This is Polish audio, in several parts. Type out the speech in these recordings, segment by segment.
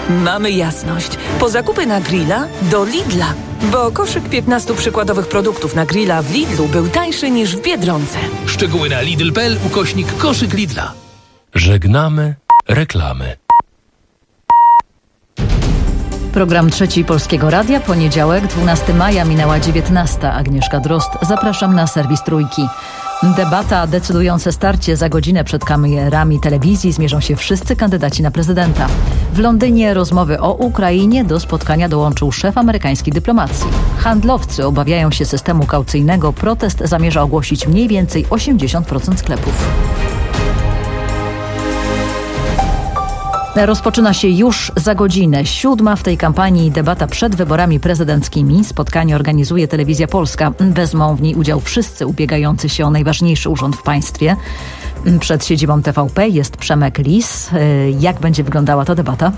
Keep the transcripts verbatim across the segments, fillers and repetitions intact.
Mamy jasność. Po zakupy na grilla do Lidla. Bo koszyk piętnastu przykładowych produktów na grilla w Lidlu był tańszy niż w Biedronce. Szczegóły na lidl kropka p l ukośnik koszyk Lidla. Żegnamy reklamy. Program Trzeci Polskiego Radia, poniedziałek, dwunastego maja, minęła dziewiętnasta. Agnieszka Drozd. Zapraszam na serwis Trójki. Debata, decydujące starcie. Za godzinę przed kamerami telewizji zmierzą się wszyscy kandydaci na prezydenta. W Londynie rozmowy o Ukrainie. Do spotkania dołączył szef amerykańskiej dyplomacji. Handlowcy obawiają się systemu kaucyjnego. Protest zamierza ogłosić mniej więcej osiemdziesiąt procent sklepów. Rozpoczyna się już za godzinę. Siódma w tej kampanii debata przed wyborami prezydenckimi. Spotkanie organizuje Telewizja Polska. Wezmą w niej udział wszyscy ubiegający się o najważniejszy urząd w państwie. Przed siedzibą T V P jest Przemek Lis. Jak będzie wyglądała ta debata?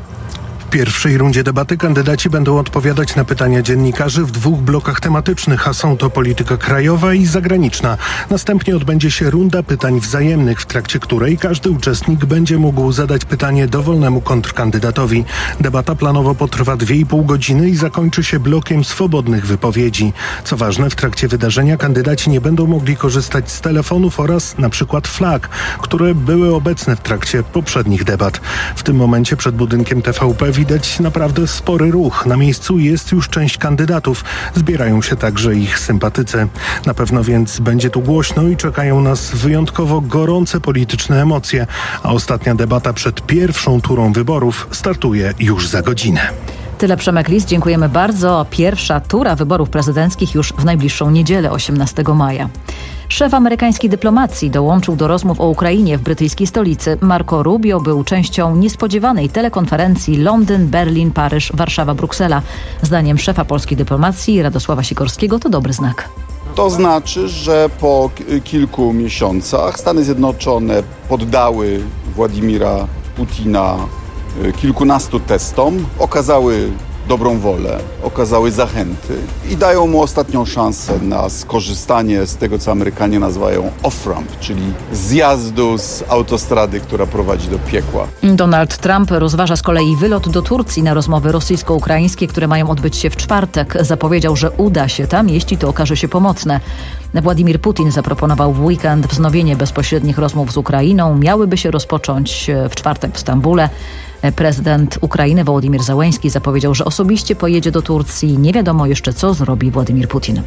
W pierwszej rundzie debaty kandydaci będą odpowiadać na pytania dziennikarzy w dwóch blokach tematycznych, a są to polityka krajowa i zagraniczna. Następnie odbędzie się runda pytań wzajemnych, w trakcie której każdy uczestnik będzie mógł zadać pytanie dowolnemu kontrkandydatowi. Debata planowo potrwa dwie i pół godziny i zakończy się blokiem swobodnych wypowiedzi. Co ważne, w trakcie wydarzenia kandydaci nie będą mogli korzystać z telefonów oraz na przykład flag, które były obecne w trakcie poprzednich debat. W tym momencie przed budynkiem T V P widać naprawdę spory ruch. Na miejscu jest już część kandydatów. Zbierają się także ich sympatycy. Na pewno więc będzie tu głośno i czekają nas wyjątkowo gorące polityczne emocje. A ostatnia debata przed pierwszą turą wyborów startuje już za godzinę. Tyle Przemek Lis, dziękujemy bardzo. Pierwsza tura wyborów prezydenckich już w najbliższą niedzielę, osiemnastego maja. Szef amerykańskiej dyplomacji dołączył do rozmów o Ukrainie w brytyjskiej stolicy. Marco Rubio był częścią niespodziewanej telekonferencji Londyn, Berlin, Paryż, Warszawa, Bruksela. Zdaniem szefa polskiej dyplomacji Radosława Sikorskiego to dobry znak. To znaczy, że po kilku miesiącach Stany Zjednoczone poddały Władimira Putina kilkunastu testom, okazały dobrą wolę, okazały zachęty i dają mu ostatnią szansę na skorzystanie z tego, co Amerykanie nazywają off-ramp, czyli zjazdu z autostrady, która prowadzi do piekła. Donald Trump rozważa z kolei wylot do Turcji na rozmowy rosyjsko-ukraińskie, które mają odbyć się w czwartek. Zapowiedział, że uda się tam, jeśli to okaże się pomocne. Władimir Putin zaproponował w weekend wznowienie bezpośrednich rozmów z Ukrainą. Miałyby się rozpocząć w czwartek w Stambule. Prezydent Ukrainy Wołodymyr Zełenski zapowiedział, że osobiście pojedzie do Turcji. Nie wiadomo jeszcze, co zrobi Władimir Putin.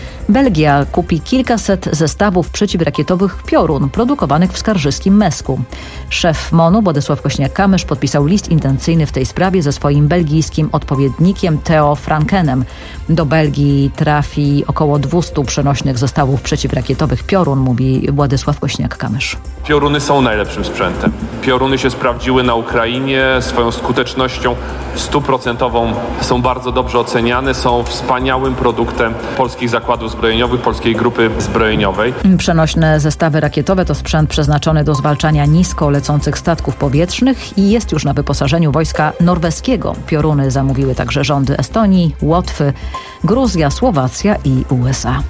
Belgia kupi kilkaset zestawów przeciwrakietowych Piorun produkowanych w skarżyskim Mesku. Szef MONU Władysław Kośniak-Kamysz podpisał list intencyjny w tej sprawie ze swoim belgijskim odpowiednikiem Theo Frankenem. Do Belgii trafi około dwieście przenośnych zestawów przeciwrakietowych Piorun, mówi Władysław Kośniak-Kamysz. Pioruny są najlepszym sprzętem. Pioruny się sprawdziły na Ukrainie swoją skutecznością stuprocentową. Są bardzo dobrze oceniane, są wspaniałym produktem polskich zakładów zbrojeniowych, polskiej grupy zbrojeniowej. Przenośne zestawy rakietowe to sprzęt przeznaczony do zwalczania nisko lecących statków powietrznych i jest już na wyposażeniu wojska norweskiego. Pioruny zamówiły także rządy Estonii, Łotwy, Gruzja, Słowacja i U S A.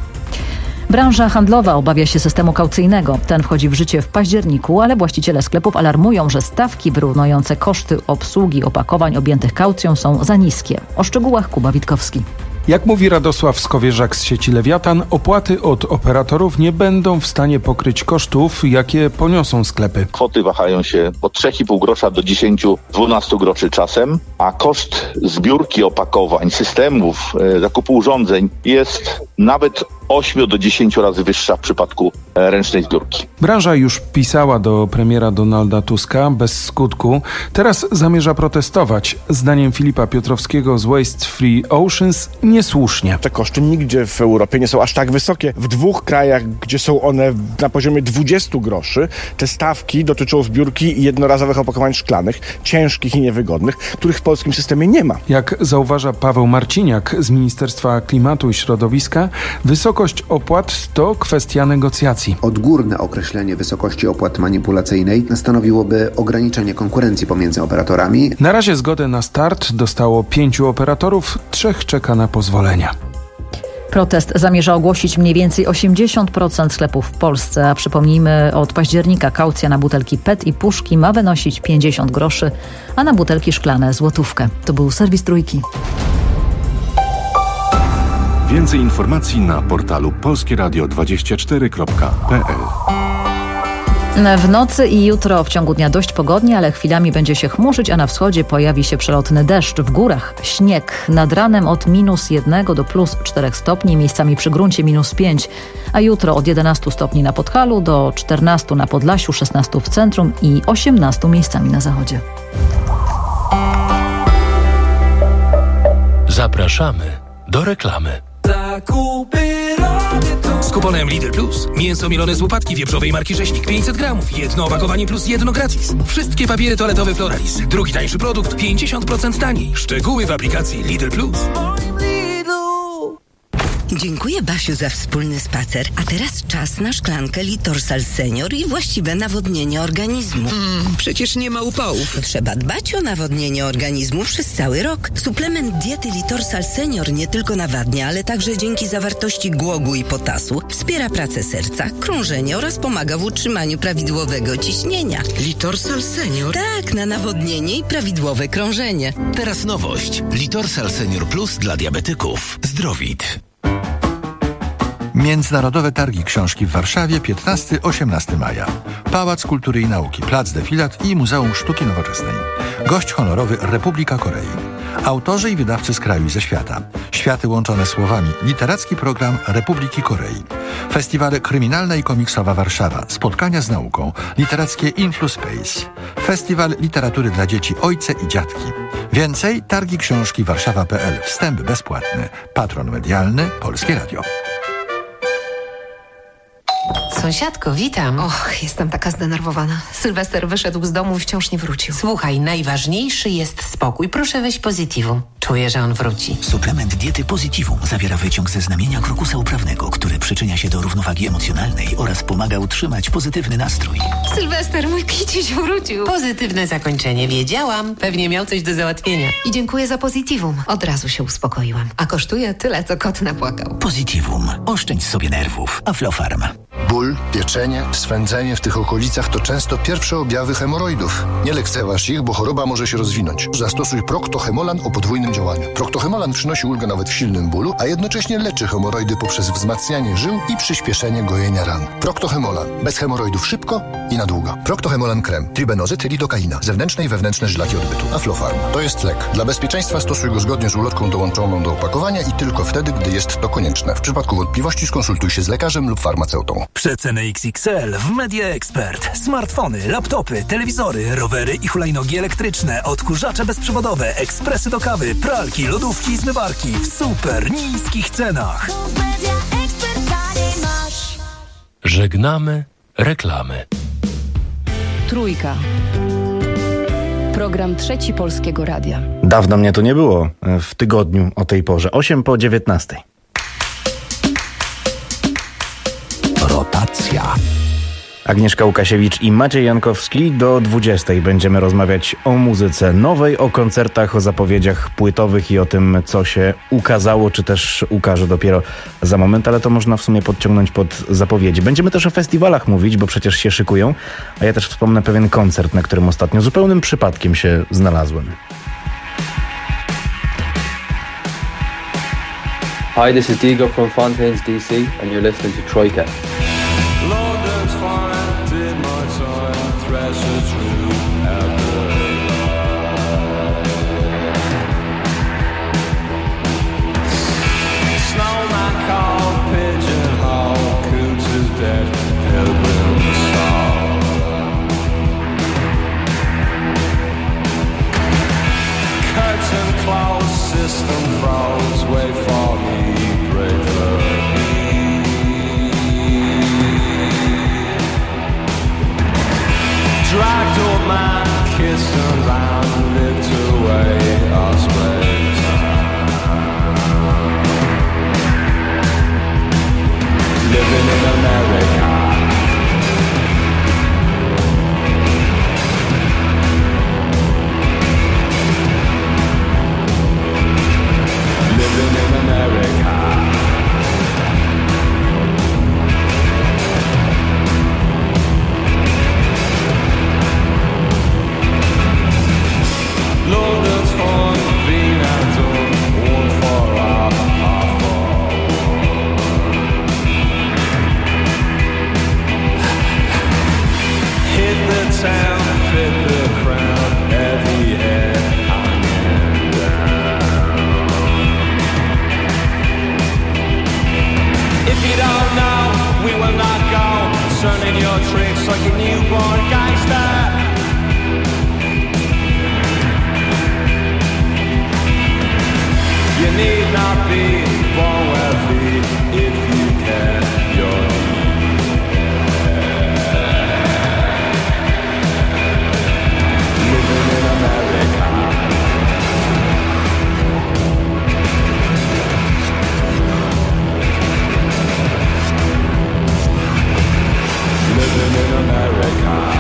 Branża handlowa obawia się systemu kaucyjnego. Ten wchodzi w życie w październiku, ale właściciele sklepów alarmują, że stawki wyrównujące koszty obsługi opakowań objętych kaucją są za niskie. O szczegółach Kuba Witkowski. Jak mówi Radosław Skowierzak z sieci Lewiatan, opłaty od operatorów nie będą w stanie pokryć kosztów, jakie poniosą sklepy. Kwoty wahają się od trzech i pół grosza do dziesięć do dwunastu groszy czasem, a koszt zbiórki opakowań, systemów, e, zakupu urządzeń jest nawet osiem do dziesięciu razy wyższa w przypadku e, ręcznej zbiórki. Branża już pisała do premiera Donalda Tuska bez skutku. Teraz zamierza protestować. Zdaniem Filipa Piotrowskiego z Waste Free Oceans niesłusznie. Te koszty nigdzie w Europie nie są aż tak wysokie. W dwóch krajach, gdzie są one na poziomie dwudziestu groszy, te stawki dotyczą zbiórki jednorazowych opakowań szklanych, ciężkich i niewygodnych, których w polskim systemie nie ma. Jak zauważa Paweł Marciniak z Ministerstwa Klimatu i Środowiska, wysokość opłat to kwestia negocjacji. Odgórne określenie wysokości opłat manipulacyjnej stanowiłoby ograniczenie konkurencji pomiędzy operatorami. Na razie zgodę na start dostało pięciu operatorów, trzech czeka na pozwolenia. Protest zamierza ogłosić mniej więcej osiemdziesiąt procent sklepów w Polsce, a przypomnijmy, od października kaucja na butelki P E T i puszki ma wynosić pięćdziesiąt groszy, a na butelki szklane złotówkę. To był serwis Trójki. Więcej informacji na portalu polskie radio dwadzieścia cztery kropka p l. W nocy i jutro w ciągu dnia dość pogodnie, ale chwilami będzie się chmurzyć, a na wschodzie pojawi się przelotny deszcz. W górach śnieg. Nad ranem od minus jednego do plus czterech stopni, miejscami przy gruncie minus pięć, a jutro od jedenastu stopni na Podhalu do czternastu na Podlasiu, szesnastu w centrum i osiemnastu miejscami na zachodzie. Zapraszamy do reklamy. Z kuponem Lidl Plus. Mięso mielone z łopatki wieprzowej marki Rzeźnik pięćset gramów. Jedno opakowanie plus jedno gratis. Wszystkie papiery toaletowe Floralis. Drugi tańszy produkt pięćdziesiąt procent taniej. Szczegóły w aplikacji Lidl Plus. Dziękuję, Basiu, za wspólny spacer. A teraz czas na szklankę Litorsal Senior i właściwe nawodnienie organizmu. Mm, przecież nie ma upałów. Trzeba dbać o nawodnienie organizmu przez cały rok. Suplement diety Litorsal Senior nie tylko nawadnia, ale także dzięki zawartości głogu i potasu wspiera pracę serca, krążenie oraz pomaga w utrzymaniu prawidłowego ciśnienia. Litorsal Senior? Tak, na nawodnienie i prawidłowe krążenie. Teraz nowość. Litorsal Senior Plus dla diabetyków. Zdrowit. Międzynarodowe Targi Książki w Warszawie piętnastego do osiemnastego maja. Pałac Kultury i Nauki, Plac Defilat i Muzeum Sztuki Nowoczesnej. Gość honorowy Republika Korei. Autorzy i wydawcy z kraju i ze świata. Światy łączone słowami. Literacki program Republiki Korei. Festiwale Kryminalna i Komiksowa Warszawa. Spotkania z nauką. Literackie InfluSpace. Festiwal Literatury dla Dzieci Ojce i Dziadki. Więcej Targi Książki Warszawa kropka p l. Wstęp bezpłatny. Patron medialny Polskie Radio. Sąsiadko, witam. Och, jestem taka zdenerwowana. Sylwester wyszedł z domu i wciąż nie wrócił. Słuchaj, najważniejszy jest spokój. Proszę weź Positivum. Czuję, że on wróci. Suplement diety Positivum zawiera wyciąg ze znamienia krokusa uprawnego, który przyczynia się do równowagi emocjonalnej oraz pomaga utrzymać pozytywny nastrój. Sylwester, mój kiciuś wrócił. Pozytywne zakończenie. Wiedziałam. Pewnie miał coś do załatwienia. I dziękuję za Positivum. Od razu się uspokoiłam. A kosztuje tyle, co kot napłakał. Positivum. Oszczędź sobie nerwów. Aflofarm. Ból, pieczenie, swędzenie w tych okolicach to często pierwsze objawy hemoroidów. Nie lekceważ ich, bo choroba może się rozwinąć. Zastosuj Procto-Hemolan o podwójnym działaniu. Procto-Hemolan przynosi ulgę nawet w silnym bólu, a jednocześnie leczy hemoroidy poprzez wzmacnianie żył i przyspieszenie gojenia ran. Procto-Hemolan. Bez hemoroidów szybko i na długo. Procto-Hemolan krem. Tribenozyt, lidokaina. Zewnętrzne i wewnętrzne żylaki odbytu. Aflofarm. To jest lek. Dla bezpieczeństwa stosuj go zgodnie z ulotką dołączoną do opakowania i tylko wtedy, gdy jest to konieczne. W przypadku wątpliwości skonsultuj się z lekarzem lub farmaceutą. Przeceny X X L w Media Expert. Smartfony, laptopy, telewizory, rowery i hulajnogi elektryczne, odkurzacze bezprzewodowe, ekspresy do kawy, pralki, lodówki i zmywarki w super niskich cenach. Żegnamy reklamy. Trójka. Program Trzeci Polskiego Radia. Dawno mnie tu nie było w tygodniu o tej porze. osiem po dziewiętnastej. Rotacja. Agnieszka Łukasiewicz i Maciej Jankowski. Do dwudziestej będziemy rozmawiać o muzyce nowej, o koncertach, o zapowiedziach płytowych i o tym, co się ukazało, czy też ukaże dopiero za moment, ale to można w sumie podciągnąć pod zapowiedzi. Będziemy też o festiwalach mówić, bo przecież się szykują, a ja też wspomnę pewien koncert, na którym ostatnio zupełnym przypadkiem się znalazłem. Hi, this is Diego from Fontaines, D C, and you're listening to Troika. System froze, wait for me, break the dragged old man, kissed and ran, lived away our springtime. Living in America. Living in America. be born wealthy if you can. You're living in America. Living in America.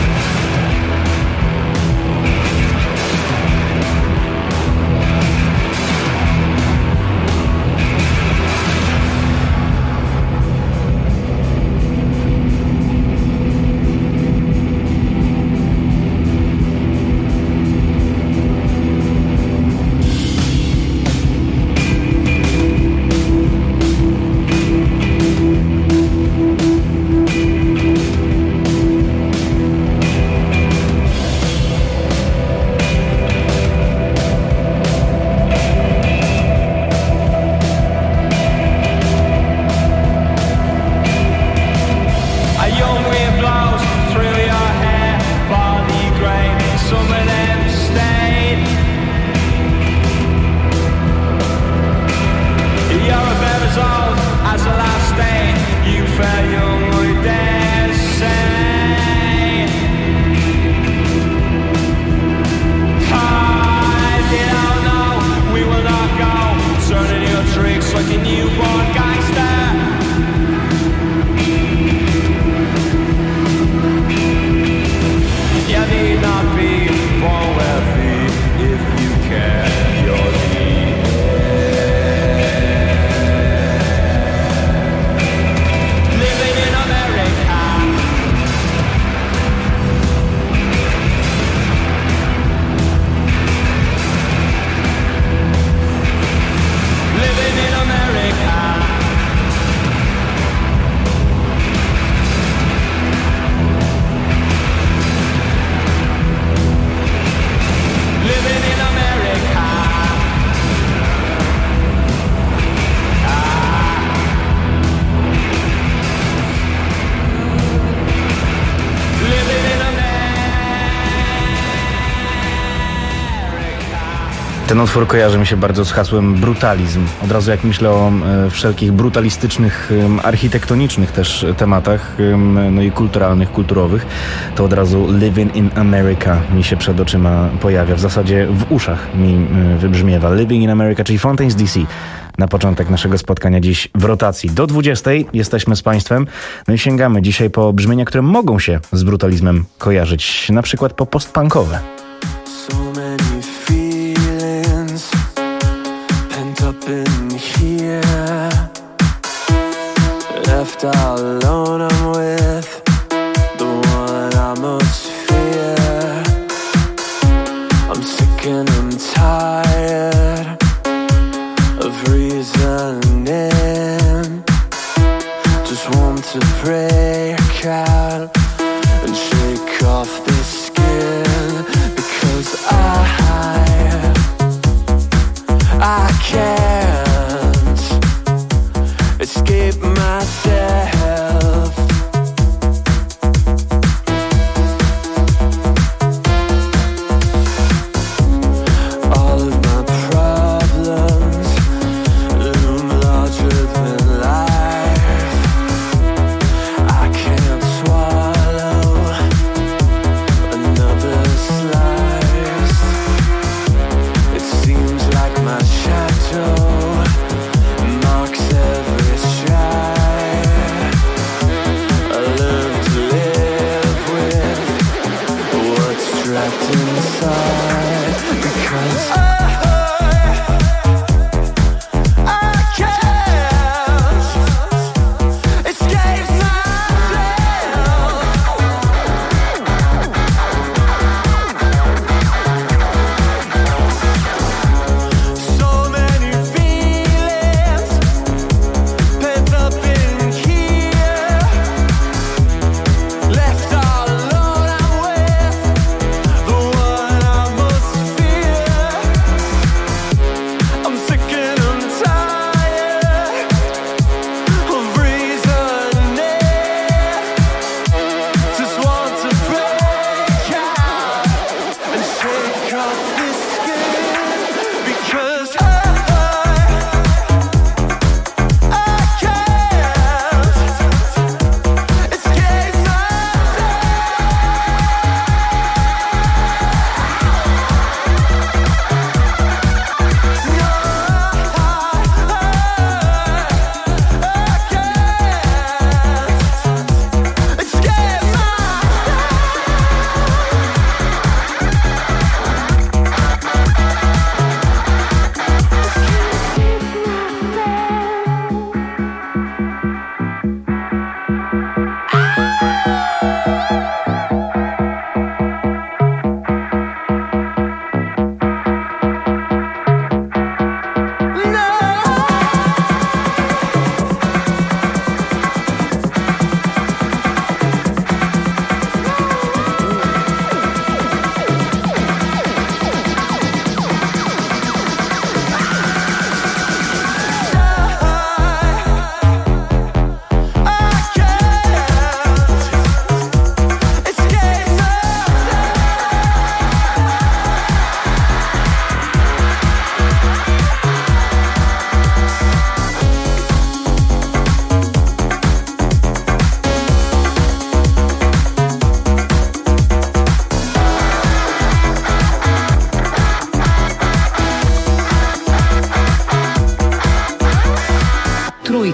Ten utwór kojarzy mi się bardzo z hasłem brutalizm. Od razu jak myślę o e, wszelkich brutalistycznych, e, architektonicznych też tematach, e, no i kulturalnych, kulturowych, to od razu Living in America mi się przed oczyma pojawia. W zasadzie w uszach mi e, wybrzmiewa. Living in America, czyli Fontaines D C. Na początek naszego spotkania dziś w rotacji. Do dwudziestej jesteśmy z Państwem. No i sięgamy dzisiaj po brzmienia, które mogą się z brutalizmem kojarzyć. Na przykład po postpunkowe. In here, left all alone, I'm with the one I most fear. I'm sick and I'm tired of reasoning. Just want to break out and shake off the skin, because I, I can't escape myself. All of my problems loom larger than life. I can't swallow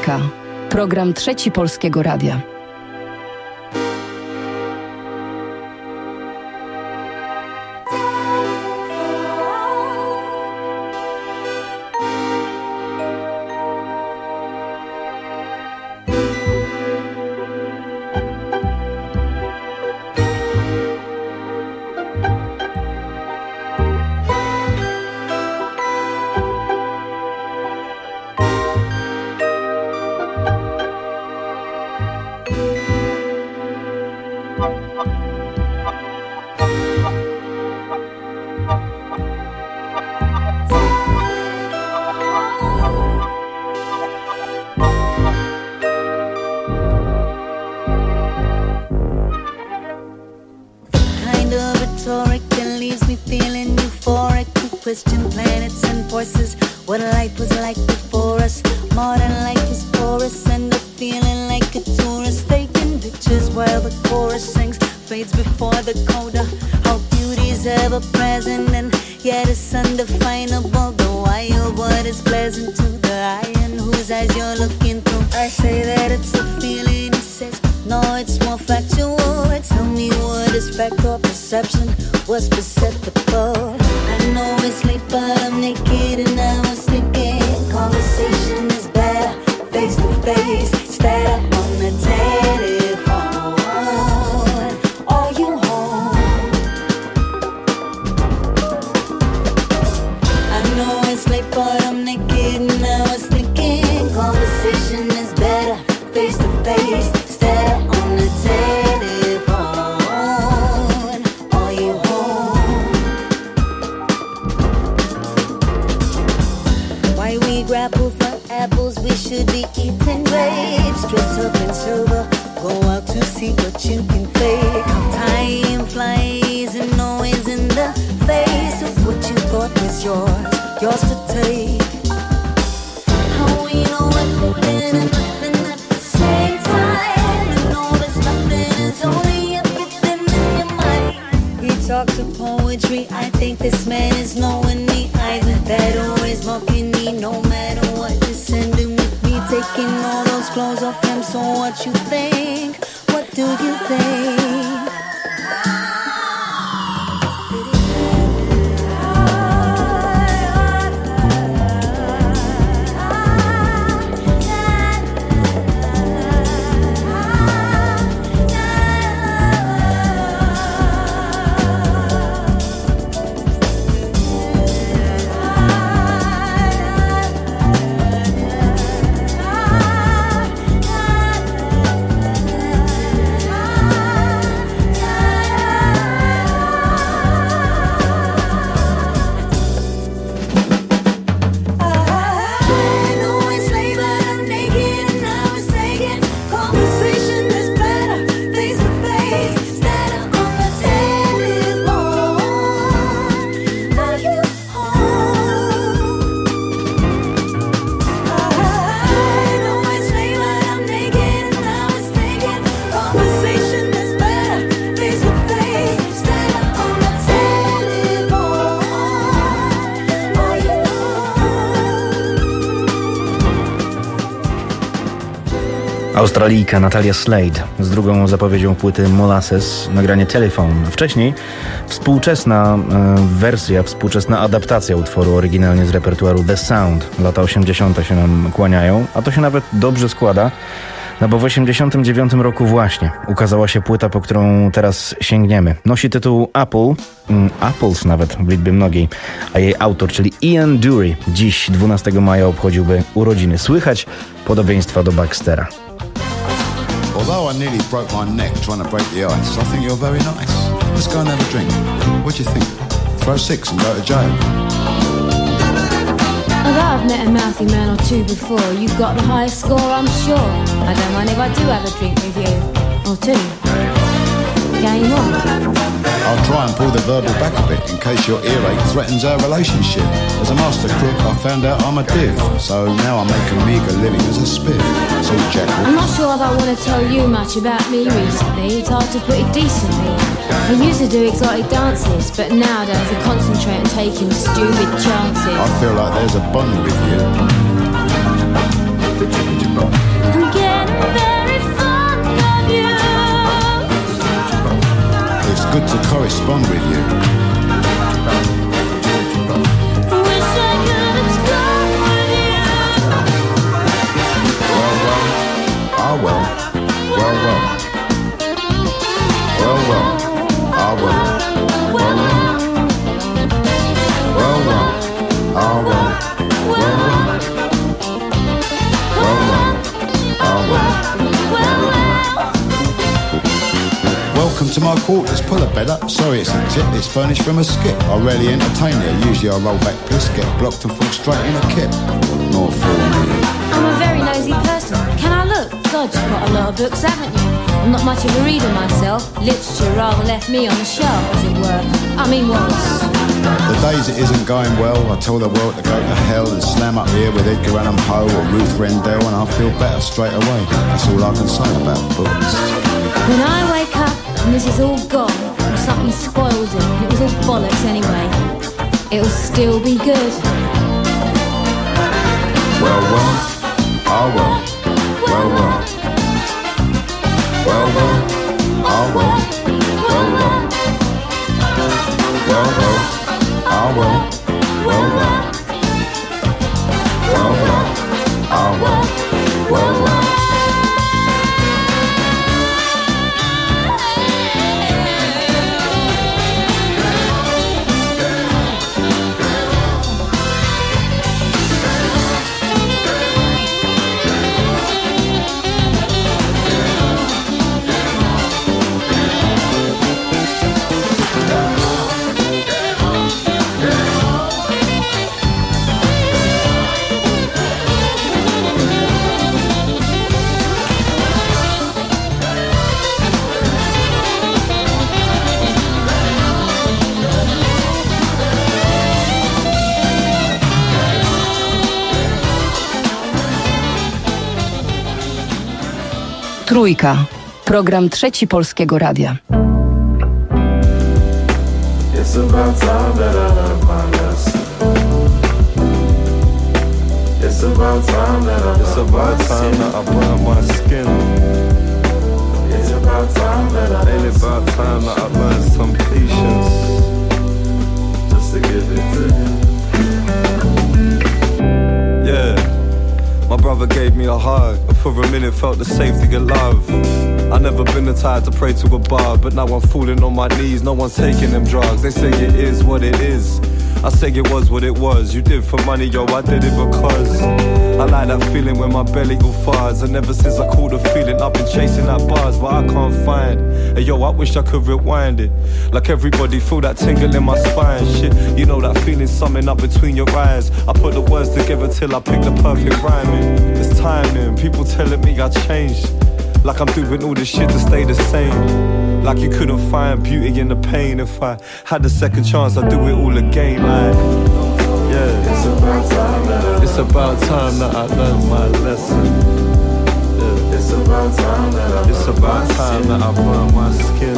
Trójka. Program Trzeci Polskiego Radia. Australijka Natalia Slade z drugą zapowiedzią płyty Molasses, nagranie Telephone. Wcześniej współczesna e, wersja, współczesna adaptacja utworu oryginalnie z repertuaru The Sound. Lata osiemdziesiąte się nam kłaniają, a to się nawet dobrze składa, no bo w osiemdziesiątym dziewiątym roku właśnie ukazała się płyta, po którą teraz sięgniemy. Nosi tytuł Apple, mm, Apples nawet w liczbie mnogiej, a jej autor, czyli Ian Dury, dziś dwunastego maja obchodziłby urodziny. Słychać podobieństwa do Baxtera. Although I nearly broke my neck trying to break the ice, I think you're very nice. Let's go and have a drink. What do you think? Throw six and go to jail. Although I've met a mouthy man or two before, you've got the highest score, I'm sure. I don't mind if I do have a drink with you, or two. Game on. I'll try and pull the verbal back a bit in case your earache threatens our relationship. As a master crook, I found out I'm a div, so now I make a meagre living as a spiff. So Jack. I'm not sure if I want to tell you much about me recently. It's hard to put it decently. I used to do exotic dances, but nowadays I concentrate on taking stupid chances. I feel like there's a bond with you. good to correspond with you. Well, well, well, well. Well, well, ah, well, well, well. Well, well, ah, well, well, well. Well, well, ah, well, well, well. Welcome to my quarters, pull a bed up. Sorry, it's a tip, it's furnished from a skip. I rarely entertain there, usually I roll back piss, get blocked and fall straight in a kip. Not for me. I'm a very nosy person. Can I look? God, you've got a lot of books, haven't you? I'm not much of a reader myself. Literature rather left me on the shelf, as it were. I mean, was. The days it isn't going well, I tell the world to go to hell and slam up here with Edgar Allan Poe or Ruth Rendell, and I feel better straight away. That's all I can say about books. When I wake up and this is all gone, or something spoils it, and it was all bollocks anyway, it'll still be good. Well, well, ah, well, well, well. Well, well, ah, well, well, well. Well, well, ah, well, well, well. Well, well, ah, well, well, well. Trójka. Program Trzeci Polskiego Radia. It's about time that I learned my lesson. It's about time that I learned It's about time that I burned my skin. It's about time that I Ain't it about time that I learned some patience, just to give it to him. Yeah. My brother gave me a hug, and for a minute felt the safety of love. I never been the type to pray to a bar, but now I'm falling on my knees, no one's taking them drugs. They say it is what it is, I say it was what it was. You did for money, yo, I did it because I like that feeling when my belly go fars. And ever since I caught the feeling, I've been chasing that bars, but I can't find. And yo, I wish I could rewind it. Like everybody, feel that tingle in my spine. Shit, you know that feeling summing up between your eyes. I put the words together till I pick the perfect rhyming. It's timing, people telling me I changed. Like I'm doing all this shit to stay the same. Like you couldn't find beauty in the pain. If I had the second chance, I'd do it all again. Like, yeah, it's about time that I, it's about time that I learned my lesson. Yeah. It's about time that I, it's about time that I burned my skin.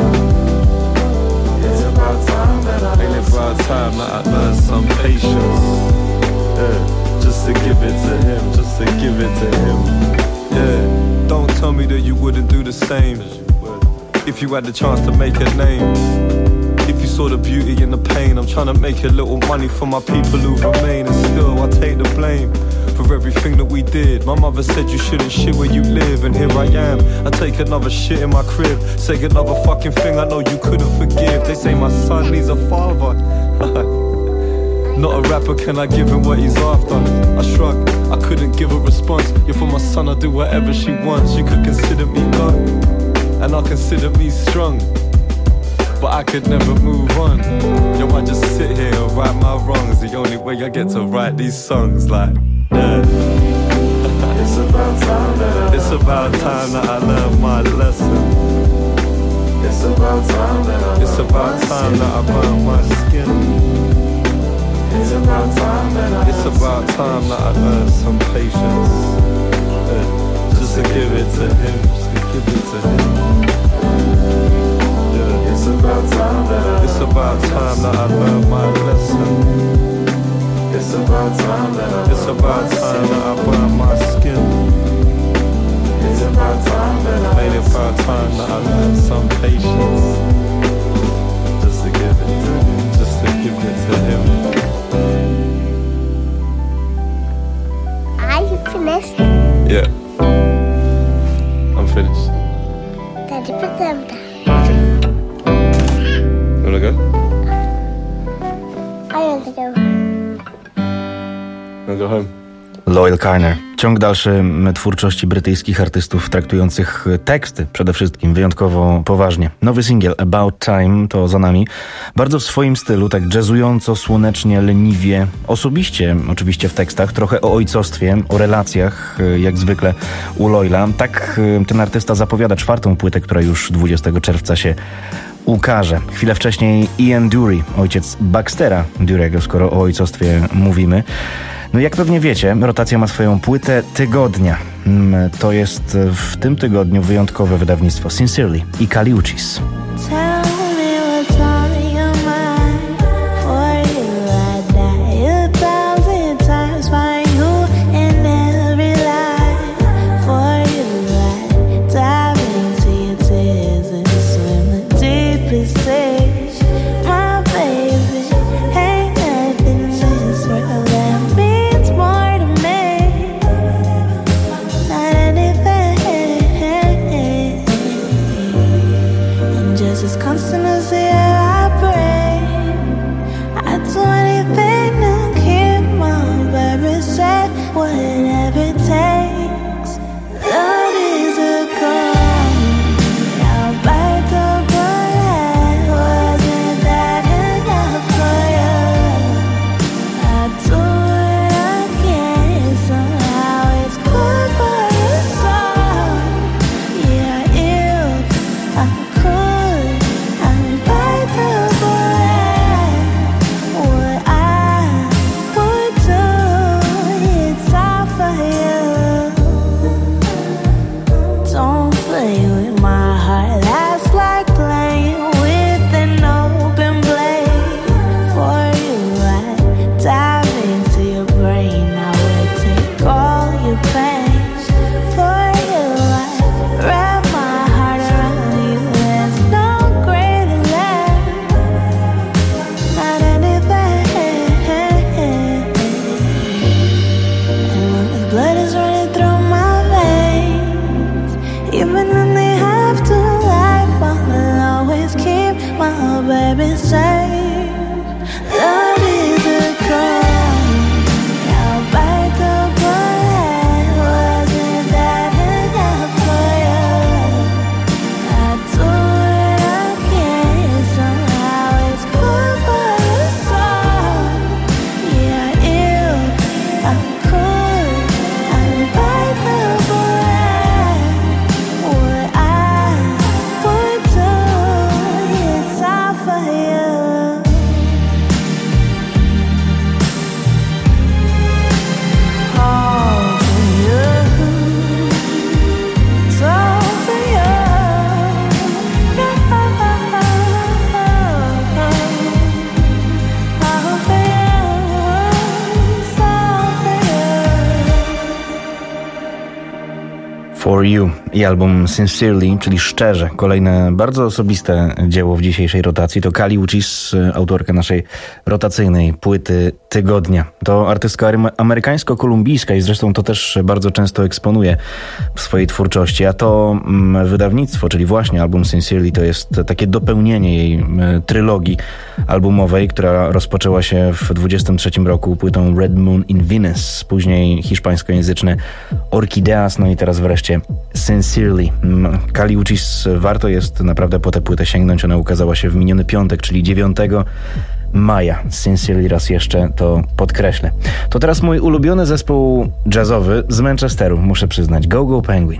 It's about time that I, ain't it about time that I learned some patience. Yeah, just to give it to him, just to give it to him. Yeah, don't tell me that you wouldn't do the same if you had the chance to make a name. If you saw the beauty in the pain, I'm trying to make a little money for my people who remain. And still I take the blame for everything that we did. My mother said you shouldn't shit where you live, and here I am, I take another shit in my crib. Say another fucking thing I know you couldn't forgive. They say my son needs a father. Not a rapper, can I give him what he's after? I shrug, I couldn't give a response. Yeah, for my son I do whatever she wants. You could consider me gone, and I consider me strong, but I could never move on. Yo, I just sit here and right my wrongs. The only way I get to write these songs, like, yeah. It's about time that I, it's about time that I learned my lesson. It's about time that I, it's about time that I burned my skin. It's about time that I, it's about time that I learned some patience. Yeah. Just to give it to him, just to give it to him. Yeah. It's about time that I, it's about time that I learned my lesson. It's about time that I, it's about time that I burned my skin. It's about time that I, ain't it about time that I learned some patience. to him. Are you finished? Yeah. I'm finished. Daddy, put them down. You wanna go? I want to go home. Wanna go home? Loyle Carner. Ciąg dalszy twórczości brytyjskich artystów traktujących teksty przede wszystkim wyjątkowo poważnie. Nowy singiel About Time to za nami. Bardzo w swoim stylu, tak jazzująco, słonecznie, leniwie. Osobiście oczywiście w tekstach, trochę o ojcostwie, o relacjach, jak zwykle u Loyla. Tak ten artysta zapowiada czwartą płytę, która już dwudziestego czerwca się ukaże. Chwilę wcześniej Ian Dury, ojciec Baxtera Dury'ego, skoro o ojcostwie mówimy. No jak pewnie wiecie, rotacja ma swoją płytę tygodnia. To jest w tym tygodniu wyjątkowe wydawnictwo Sincerely i Kali Uchis. For You i album Sincerely, czyli Szczerze. Kolejne bardzo osobiste dzieło w dzisiejszej rotacji to Kali Uchis, autorka naszej rotacyjnej płyty tygodnia. To artystka amerykańsko-kolumbijska i zresztą to też bardzo często eksponuje w swojej twórczości, a to wydawnictwo, czyli właśnie album Sincerely, to jest takie dopełnienie jej trylogii albumowej, która rozpoczęła się w dwudziestym trzecim roku płytą Red Moon in Venus, później hiszpańskojęzyczny Orchideas, no i teraz wreszcie Sincerely. Kali Uchis warto jest naprawdę po tę płytę sięgnąć. Ona ukazała się w miniony piątek, czyli dziewiątego maja. Sincerely raz jeszcze to podkreślę. To teraz mój ulubiony zespół jazzowy z Manchesteru, muszę przyznać. Go Go Penguin.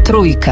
Trójka.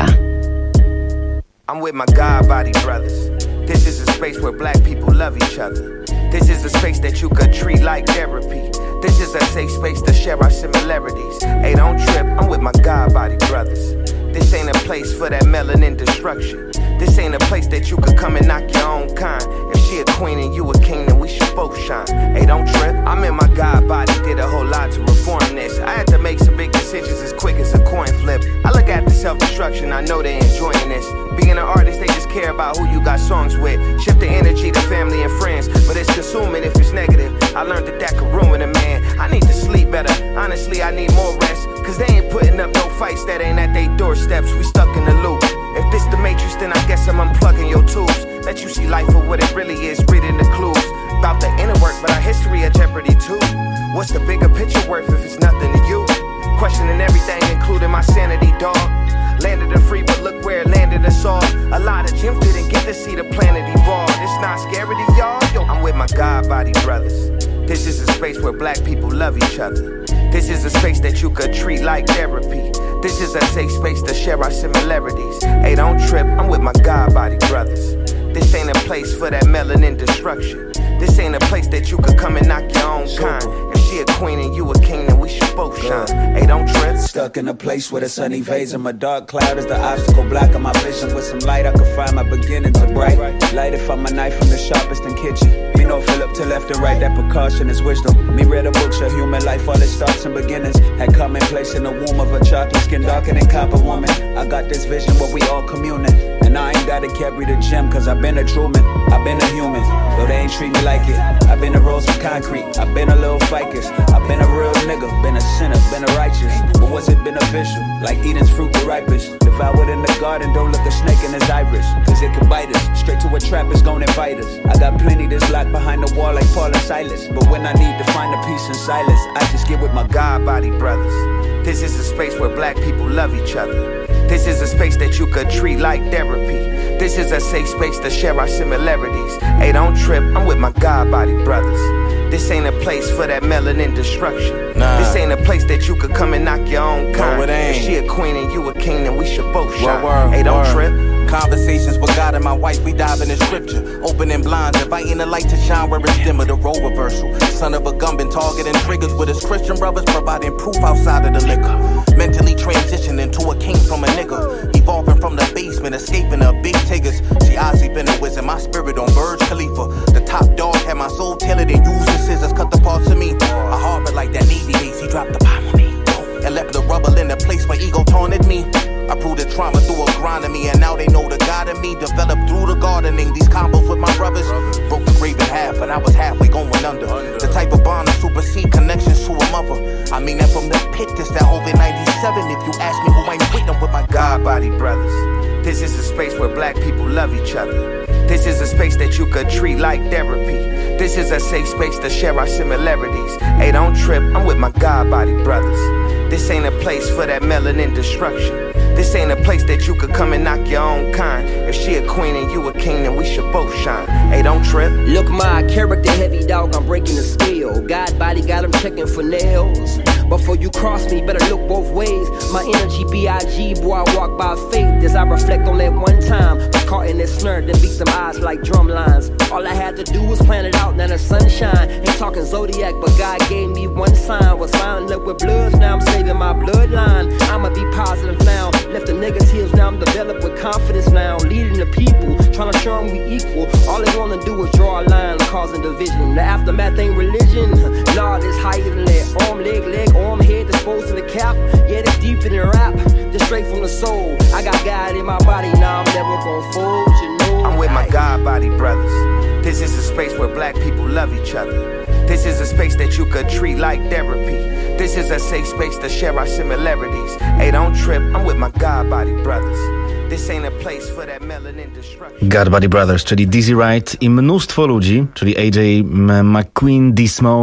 I'm with my God body brothers. This is a space where black people love each other. This is a space that you could treat like therapy. This is a safe space to share our similarities. Hey, don't trip, I'm with my God body brothers. This ain't a place for that melanin destruction. This ain't a place that you could come and knock your own kind. If she a queen and you a king, then we should both shine. Hey, don't trip, I'm in my God body. Did a whole lot to reform this. I had to make some big decisions as quick as a coin flip. I look at the self-destruction, I know they enjoying this. Being an artist, they just care about who you got songs with. Shift the energy to family and friends, but it's consuming if it's negative. I learned that that could ruin a man. I need to sleep better, honestly I need more rest. Cause they ain't putting up no fights that ain't at they doorsteps. We stuck in the loop. If this the matrix, then I guess I'm unplugging your tubes. Let you see life for what it really is, reading the clues. About the inner work, but our history at jeopardy too. What's the bigger picture worth if it's nothing to you? Questioning everything, including my sanity, dog. Landed it free, but look where it landed us all. A lot of gems didn't get to see the planet evolve. It's not scary to y'all, yo, I'm with my God body brothers. This is a space where black people love each other. This is a space that you could treat like therapy. This is a safe space to share our similarities. Hey, don't trip, I'm with my God body brothers. This ain't a place for that melanin destruction. This ain't a place that you could come and knock your own kind. If she a queen and you a king, then we should both shine. Hey, don't trip. Stuck in a place where the sun evades and my dark cloud is the obstacle blocking my vision. With some light I can find my beginnings are bright. Light it from my knife from the sharpest in kitchen. Me no Philip to left and right, that precaution is wisdom. Me read a book, show human life, all its starts and beginnings. Had come in place in the womb of a chocolate skin darker than copper woman. I got this vision where we all communing. And I ain't gotta carry the gem, cause I've been a Truman, I've been a human. Though they ain't treat me like it, I've been a rose for concrete, I've been a little ficus. I've been a real nigga, been a sinner, been a righteous. But was it beneficial? Like Eden's fruit the ripest. Devoured in the garden, don't look a snake in his iris. Cause it can bite us, straight to a trap is gon' invite us. I got plenty that's locked behind the wall like Paul and Silas. But when I need to find a peace in silence, I just get with my God body brothers. This is a space where black people love each other. This is a space that you could treat like therapy. This is a safe space to share our similarities. Hey, don't trip, I'm with my God body brothers. This ain't a place for that melanin destruction. Nah. This ain't a place that you could come and knock your own kind. No, it ain't. If she a queen and you a king, then we should both shine. Word, word, hey, don't word. trip. Conversations with God and my wife, we dive in the scripture. Opening blinds, inviting the light to shine where it's dimmer, the role reversal. Son of a gun been targeting triggers with his Christian brothers, providing proof outside of the liquor. Mentally transitioning to a king from a nigga. Evolving from the basement, escaping the big tigers. She Ozzy been a wizard, my spirit on Burj Khalifa. The top dog had my soul tailored and used the scissors, cut the parts of me. I harbor like that Navy base, he dropped the bomb on me. And left the rubble in the place where ego taunted me. I proved the trauma through a grind of me, and now they know the God in me. Developed through the gardening, these combos with my brothers. Broke the grave in half, and I was halfway going under. The type of bond that supersede connections to a mother. I mean that from the pit, this that over ninety-seven. If you ask me who ain't with them, with my God body brothers. This is a space where black people love each other. This is a space that you could treat like therapy. This is a safe space to share our similarities. Hey, don't trip, I'm with my God body brothers. This ain't a place for that melanin destruction. This ain't a place that you could come and knock your own kind. If she a queen and you a king, then we should both shine. Hey, don't trip. Look, my character heavy, dog, I'm breaking the scale. God body got him checking for nails. Before you cross me, better look both ways. My energy B I G, boy, I walk by faith. As I reflect on that one time, was caught in that snare, then beat some eyes like drum lines. All I had to do was plan it out, now the sunshine. Ain't talking zodiac, but God gave me one sign. Was lining up with bloods, now I'm saving my bloodline. I'ma be positive now. Left the niggas heels, now I'm developed with confidence now. Leading the people, trying to show them we equal. All they wanna do is draw a line, causing division. The aftermath ain't religion. Lord, it's higher than that. Arm, leg, leg, arm, head, disposed in the cap. Yeah, it's deeper than rap. This straight from the soul. I got God in my body, now I'm never gonna fold, you know. I'm with my God body brothers. This is a space where black people love each other. This is a space that you could treat like therapy. This is a safe space to share our similarities. Hey, don't trip, I'm with my God body brothers. This ain't a place for that melanin destruction. God Body Brothers, czyli Dizzy Wright i mnóstwo ludzi, czyli A J McQueen, D-Smoke,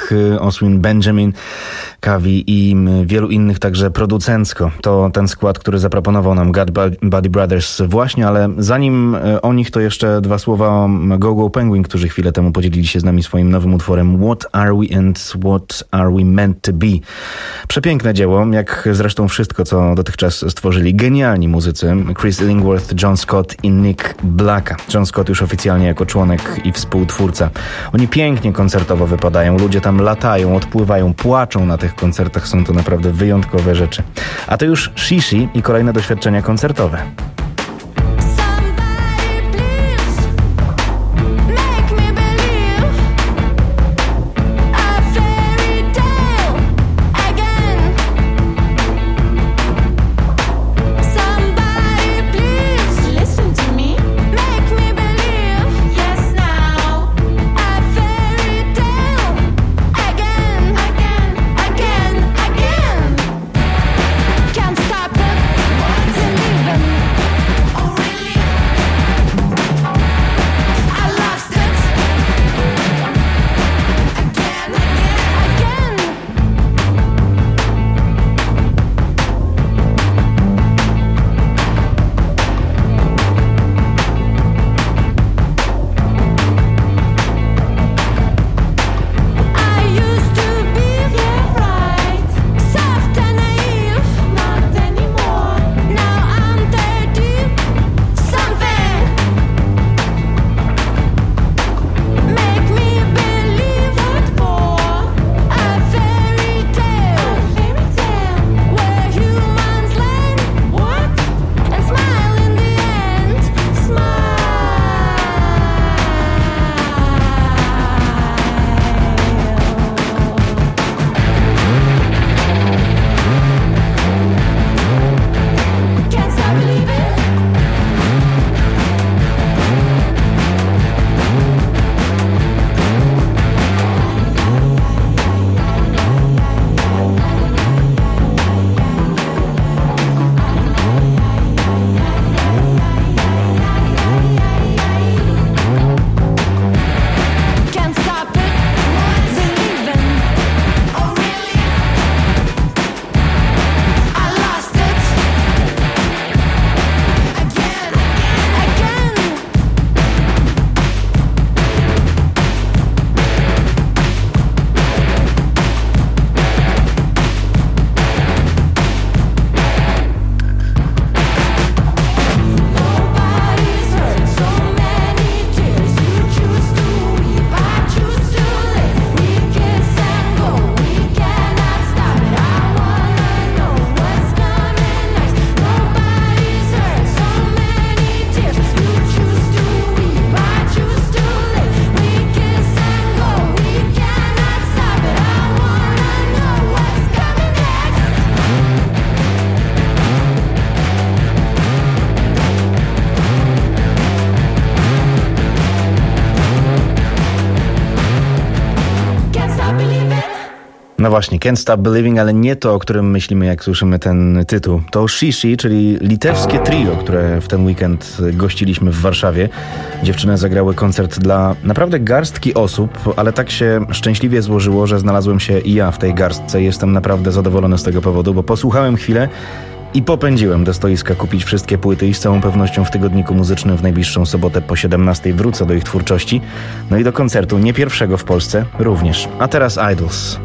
King, Oswin Benjamin, Kavi i wielu innych, także producencko. To ten skład, który zaproponował nam God Body Brothers właśnie, ale zanim o nich to jeszcze dwa słowa o Go Go Penguin, którzy chwilę temu podzielili się z nami swoim nowym utworem What Are We and What Are We Meant To Be. Przepiękne dzieło, jak zresztą wszystko, co dotychczas stworzyli genialni muzycy Chris Illingworth, John Scott i Nick Blacka. John Scott już oficjalnie jako członek i współtwórca. Oni pięknie koncertowo wypadają, ludzie tam latają, odpływają, płaczą na tych koncertach, są to naprawdę wyjątkowe rzeczy. A to już Shishi i kolejne doświadczenia koncertowe. No właśnie, Can't Stop Believing, ale nie to, o którym myślimy, jak słyszymy ten tytuł. To Shishi, czyli litewskie trio, które w ten weekend gościliśmy w Warszawie. Dziewczyny zagrały koncert dla naprawdę garstki osób, ale tak się szczęśliwie złożyło, że znalazłem się i ja w tej garstce. Jestem naprawdę zadowolony z tego powodu, bo posłuchałem chwilę i popędziłem do stoiska kupić wszystkie płyty i z całą pewnością w tygodniku muzycznym w najbliższą sobotę po siedemnastej wrócę do ich twórczości. No i do koncertu, nie pierwszego w Polsce, również. A teraz Idols.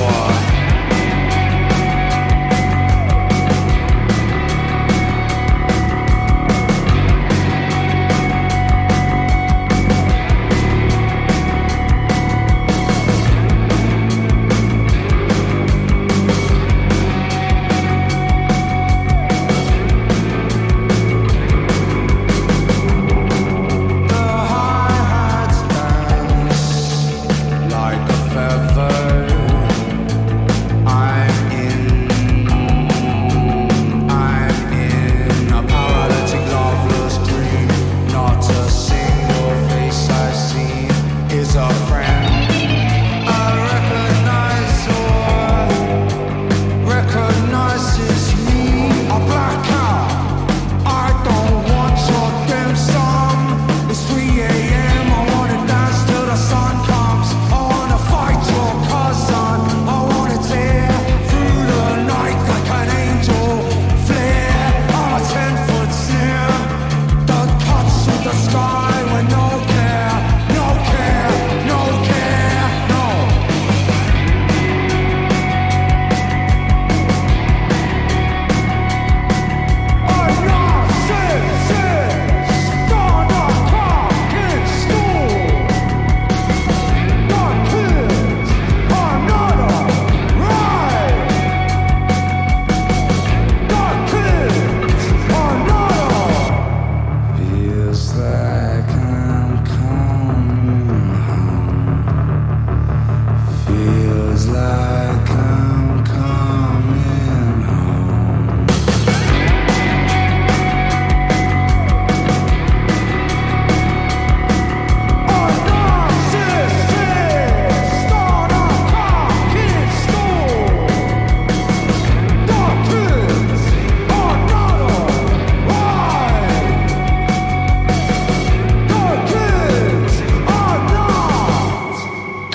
Door.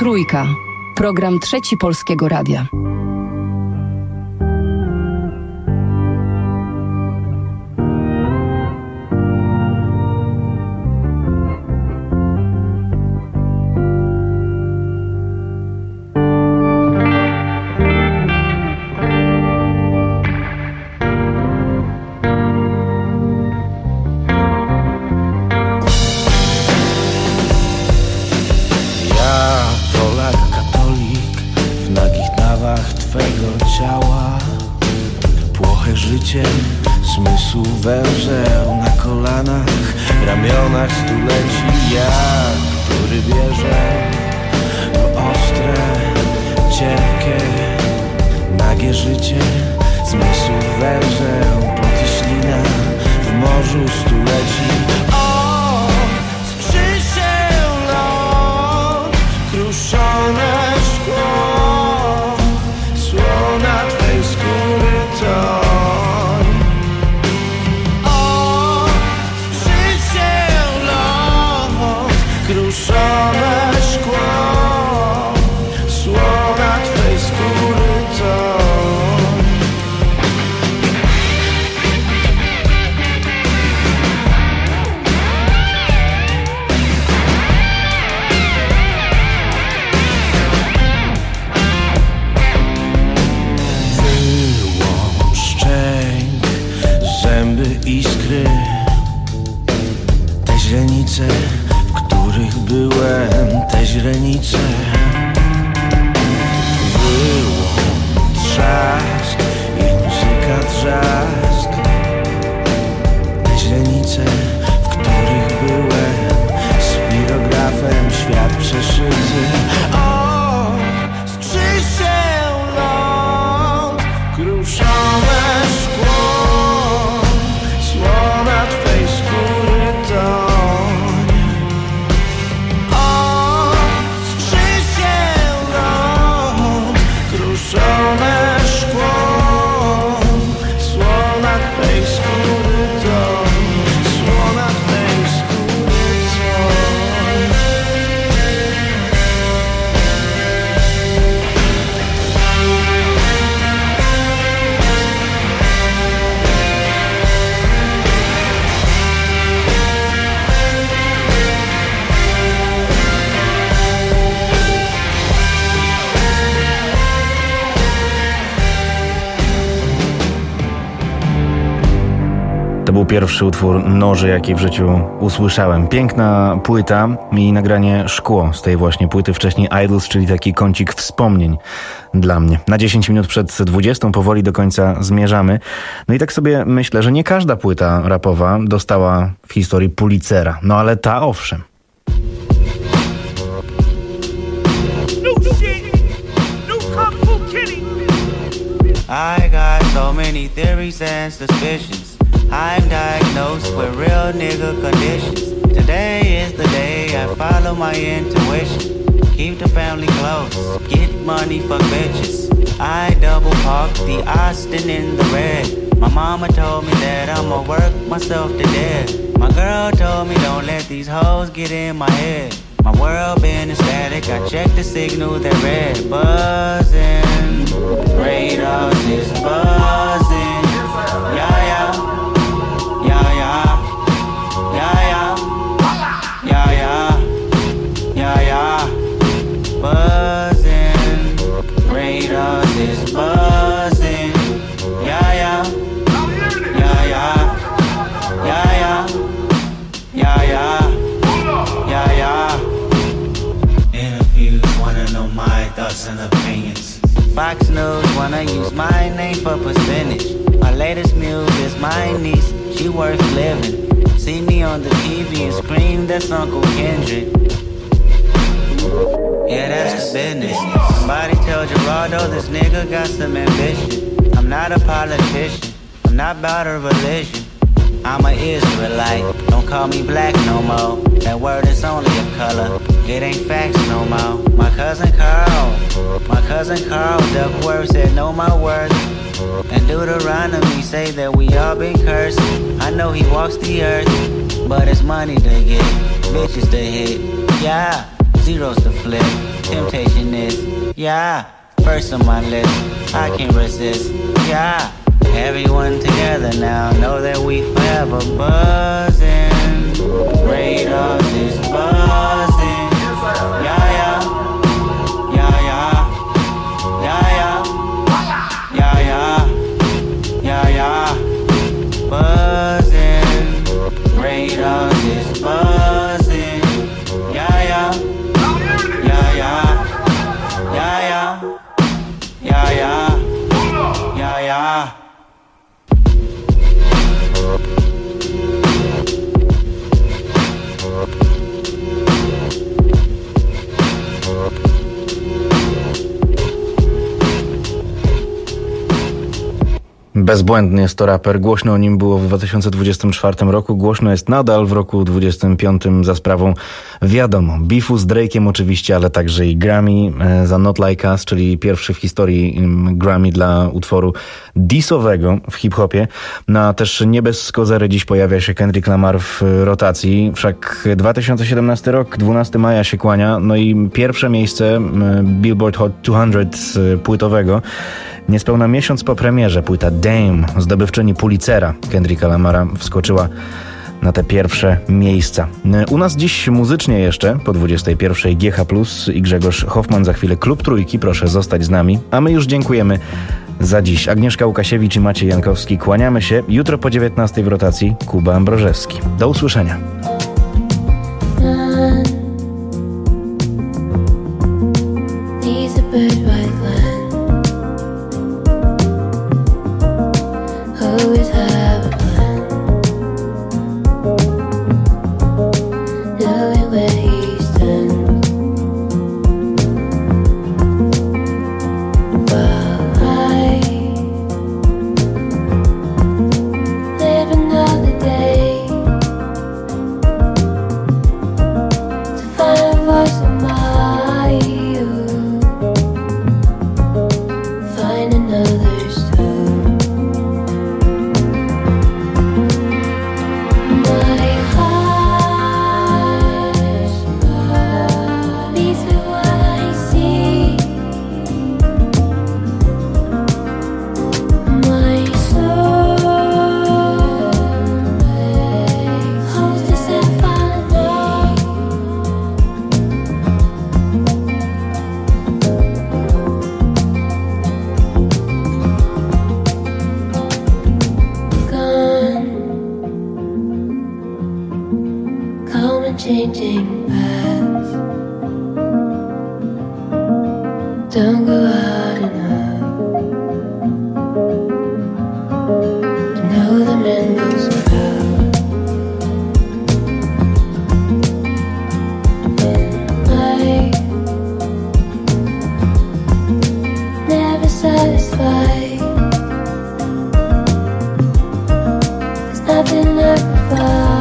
Trójka. Program Trzeci Polskiego Radia. Zmysł węzeł na kolanach, ramionach stuleci. Ja, który wierzę w ostre, cierpkie, nagie życie. Zmysł węzeł, pot i ślina w morzu stuleci. O, skrzy się ląd, kruszone szkło, słona twej skóry to. Kruszone szkło, słona twej skóry to. Wyłom, szczęk, zęby, iskry, te źrenice, byłem, te źrenice. Wyłom, trzask i muzyka drzask, te źrenice, w których byłem, z pirografem świat przeszyty. O, skrzy się ląd, kruszone szkło, słona twej skóry to. Kruszone szkło, słona twej skóry to, słona twej skóry to. To był pierwszy utwór Noży, jaki w życiu usłyszałem. Piękna płyta i nagranie Szkło z tej właśnie płyty. Wcześniej Idols, czyli taki kącik wspomnień dla mnie. Na dziesięć minut przed dwudziestą powoli do końca zmierzamy. No i tak sobie myślę, że nie każda płyta rapowa dostała w historii Pulitzera. No ale ta owszem. I got so many theories and suspicions. I'm diagnosed with real nigga conditions. Today is the day I follow my intuition. Keep the family close, get money for bitches. I double park the Austin in the red. My mama told me that I'ma work myself to death. My girl told me don't let these hoes get in my head. My world been static, I check the signal, they're red. Buzzing, radars is buzzing. Yeah, yeah. Yeah, yeah, yeah, yeah, yeah, yeah, yeah, yeah. Buzzing, radars is buzzing. Yeah, yeah, yeah, yeah, yeah, yeah, yeah, yeah, yeah, yeah. Interviews wanna know my thoughts and opinions. Fox News wanna use my name for percentage. My latest muse is my niece. She worth living. See me on the T V and scream, that's Uncle Kendrick. Yeah, that's the business. Somebody tell Gerardo this nigga got some ambition. I'm not a politician, I'm not about a religion. I'm an Israelite, don't call me black no more. That word is only a color, it ain't facts no more. My cousin Carl, my cousin Carl Duckworth said know my worth. And Deuteronomy say that we all been cursed. I know he walks the earth, but it's money to get, bitches to hit. Yeah, zeros to flip. Temptation is, yeah, first on my list. I can't resist, yeah. Everyone together now, know that we forever buzzing. Radars is buzzing. Yeah, yeah. Yeah, yeah. Yeah, yeah. Yeah, yeah. Yeah, yeah. Buzzing. Radars is buzzing. Yeah, yeah. Yeah, yeah. Yeah, yeah. Yeah, yeah. Yeah, yeah. Bezbłędny jest to raper. Głośno o nim było w dwa tysiące dwudziestym czwartym roku. Głośno jest nadal w roku dwudziestym piątym za sprawą, wiadomo, beefu z Drake'iem oczywiście, ale także i Grammy za Not Like Us, czyli pierwszy w historii Grammy dla utworu disowego w hip-hopie. No też nie bez kozery dziś pojawia się Kendrick Lamar w rotacji. Wszak dwa tysiące siedemnasty rok, dwunastego maja się kłania. No i pierwsze miejsce Billboard Hot dwieście płytowego. Niespełna miesiąc po premierze płyta Dame, zdobywczyni Pulitzera Kendricka Lamara, wskoczyła na te pierwsze miejsca. U nas dziś muzycznie jeszcze po dwudziestej pierwszej G H plus i Grzegorz Hoffman, za chwilę Klub Trójki, proszę zostać z nami, a my już dziękujemy za dziś. Agnieszka Łukasiewicz i Maciej Jankowski, kłaniamy się. Jutro po dziewiętnastej w rotacji Kuba Ambrożewski. Do usłyszenia. Always have a plan, knowing where he stands. While I live another day to find a voice of my own, find another stone. Changing paths, don't go hard enough to know the man goes proud. When I never satisfied, there's nothing I can find.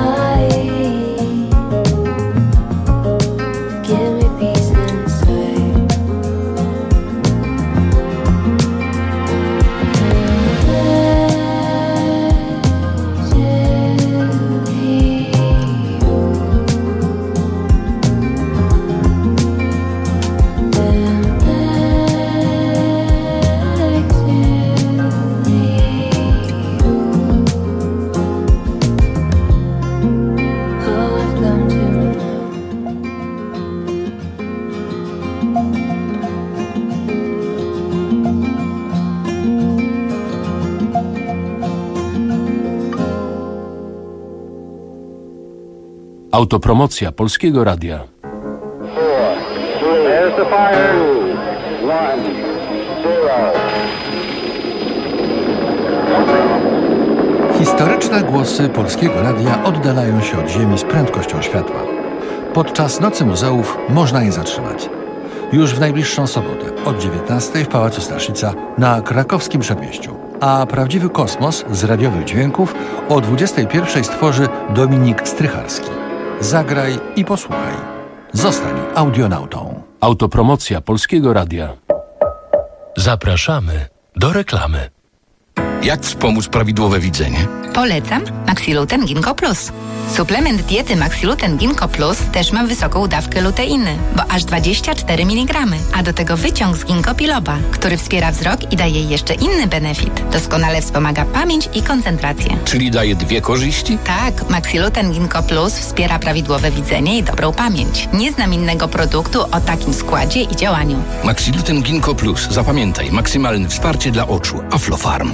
Autopromocja Polskiego Radia. There's the fire. One, zero. Historyczne głosy Polskiego Radia oddalają się od Ziemi z prędkością światła. Podczas Nocy Muzeów można je zatrzymać. Już w najbliższą sobotę od dziewiętnastej w Pałacu Staszica na krakowskim Przedmieściu. A prawdziwy kosmos z radiowych dźwięków o dwudziestej pierwszej stworzy Dominik Strycharski. Zagraj i posłuchaj. Zostań audionautą. Autopromocja Polskiego Radia. Zapraszamy do reklamy. Jak wspomóc prawidłowe widzenie? Polecam Maxiluten Ginkgo Plus. Suplement diety Maxiluten Ginkgo Plus też ma wysoką dawkę luteiny, bo aż dwadzieścia cztery miligramy, a do tego wyciąg z ginkgo biloba, który wspiera wzrok i daje jeszcze inny benefit. Doskonale wspomaga pamięć i koncentrację. Czyli daje dwie korzyści? Tak, Maxiluten Ginkgo Plus wspiera prawidłowe widzenie i dobrą pamięć. Nie znam innego produktu o takim składzie i działaniu. Maxiluten Ginkgo Plus. Zapamiętaj, maksymalne wsparcie dla oczu. Aflofarm.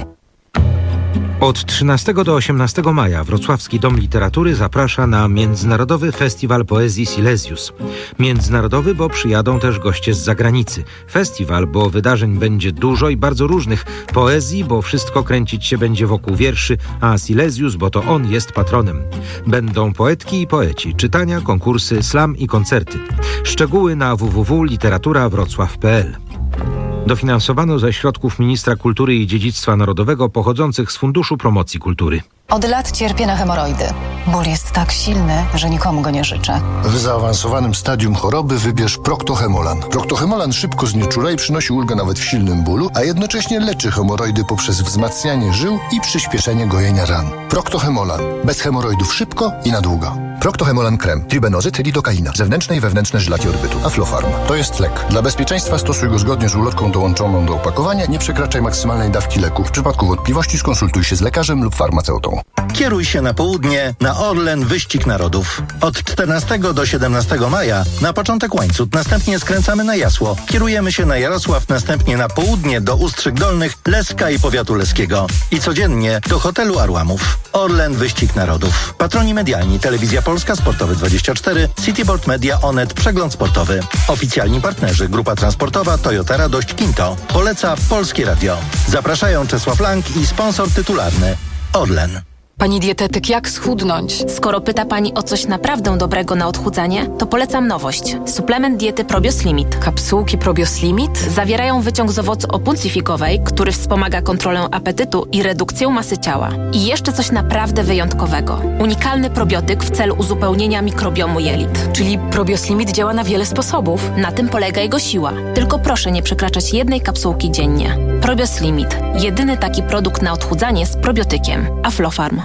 Od trzynastego do osiemnastego maja Wrocławski Dom Literatury zaprasza na Międzynarodowy Festiwal Poezji Silesius. Międzynarodowy, bo przyjadą też goście z zagranicy. Festiwal, bo wydarzeń będzie dużo i bardzo różnych. Poezji, bo wszystko kręcić się będzie wokół wierszy, a Silesius, bo to on jest patronem. Będą poetki i poeci, czytania, konkursy, slam i koncerty. Szczegóły na w w w kropka literatura wrocław kropka p l. Dofinansowano ze środków Ministra Kultury i Dziedzictwa Narodowego pochodzących z Funduszu Promocji Kultury. Od lat cierpię na hemoroidy. Ból jest tak silny, że nikomu go nie życzę. W zaawansowanym stadium choroby wybierz Proctohemolan. Proctohemolan szybko znieczula i przynosi ulgę nawet w silnym bólu, a jednocześnie leczy hemoroidy poprzez wzmacnianie żył i przyspieszenie gojenia ran. Proctohemolan. Bez hemoroidów szybko i na długo. Proctohemolan krem. Tribenozyt, lidokaina. Zewnętrzne i wewnętrzne żylaki odbytu. Aflofarm. To jest lek. Dla bezpieczeństwa stosuj go zgodnie z ulotką dołączoną do opakowania. Nie przekraczaj maksymalnej dawki leku. W przypadku wątpliwości skonsultuj się z lekarzem lub farmaceutą. Kieruj się na południe na Orlen Wyścig Narodów. Od czternastego do siedemnastego maja na początek Łańcut, następnie skręcamy na Jasło. Kierujemy się na Jarosław, następnie na południe do Ustrzyk Dolnych, Leska i powiatu leskiego. I codziennie do hotelu Arłamów. Orlen Wyścig Narodów. Patroni medialni: Telewizja Polska, Sportowy dwadzieścia cztery, Cityboard Media, Onet, Przegląd Sportowy. Oficjalni partnerzy: Grupa Transportowa, Toyota Radość, Kinto. Poleca Polskie Radio. Zapraszają Czesław Lang i sponsor tytularny Orlen. Pani dietetyk, jak schudnąć? Skoro pyta Pani o coś naprawdę dobrego na odchudzanie, to polecam nowość. Suplement diety Probios Limit. Kapsułki Probios Limit? Zawierają wyciąg z owocu opuncifikowej, który wspomaga kontrolę apetytu i redukcję masy ciała. I jeszcze coś naprawdę wyjątkowego. Unikalny probiotyk w celu uzupełnienia mikrobiomu jelit. Czyli Probios Limit działa na wiele sposobów. Na tym polega jego siła. Tylko proszę nie przekraczać jednej kapsułki dziennie. Probios Limit. Jedyny taki produkt na odchudzanie z probiotykiem. Aflofarm.